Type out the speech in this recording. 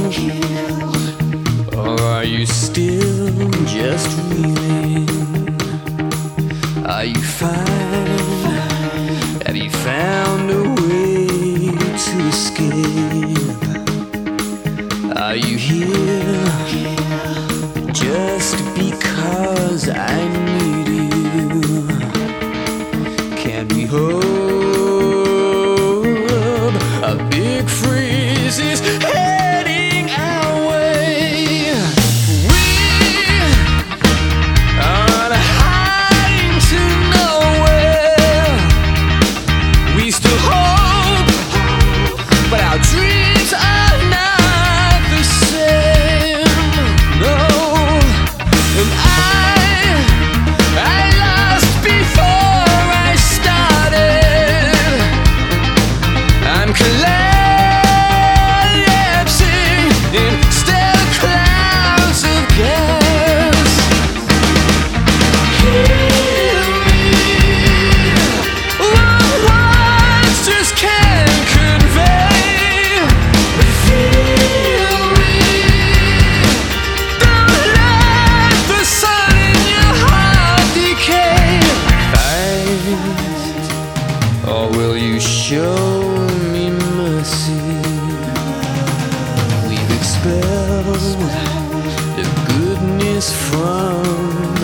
Or are you still just reeling? Are you fine? Have you found a way to escape? Are you here just because I need you? Can we hope a big freeze is heading our way? We are hiding to nowhere. We still hope, but our dreams are not the same. No, and I lost before I started. I'm collapsing in still clouds of gas. Heal me, what words just can't convey. Feel me, don't let the sun in your heart decay. Fight, or will you show me mercy? We've expelled the goodness from